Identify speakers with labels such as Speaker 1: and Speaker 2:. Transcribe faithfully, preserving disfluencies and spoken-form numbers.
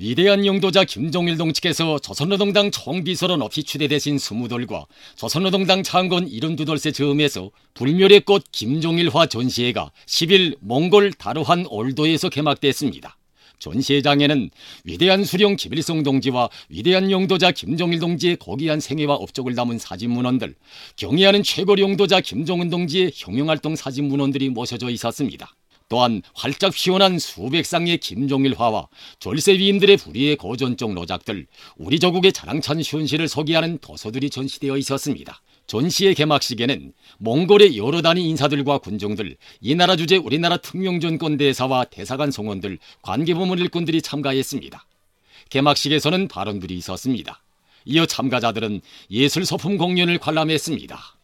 Speaker 1: 위대한 영도자 김종일 동측에서 조선노동당 총비서로 없이 추대되신 스무돌과 조선노동당 창건 일흔두돌세 즈음에서 불멸의 꽃 김종일화 전시회가 십일 몽골 다르한 올도에서 개막됐습니다. 전시회장에는 위대한 수령 김일성 동지와 위대한 영도자 김종일 동지의 고귀한 생애와 업적을 담은 사진문헌들, 경애하는 최고 영도자 김종은 동지의 혁명활동 사진문헌들이 모셔져 있었습니다. 또한 활짝 피어난 수백 쌍의 김종일화와 졸세 위인들의 불의의 고전적 노작들, 우리 조국의 자랑찬 현실을 소개하는 도서들이 전시되어 있었습니다. 전시의 개막식에는 몽골의 여러 단위 인사들과 군정들, 이 나라 주재 우리나라 특명전권 대사와 대사관 성원들, 관계부문 일꾼들이 참가했습니다. 개막식에서는 발언들이 있었습니다. 이어 참가자들은 예술소품 공연을 관람했습니다.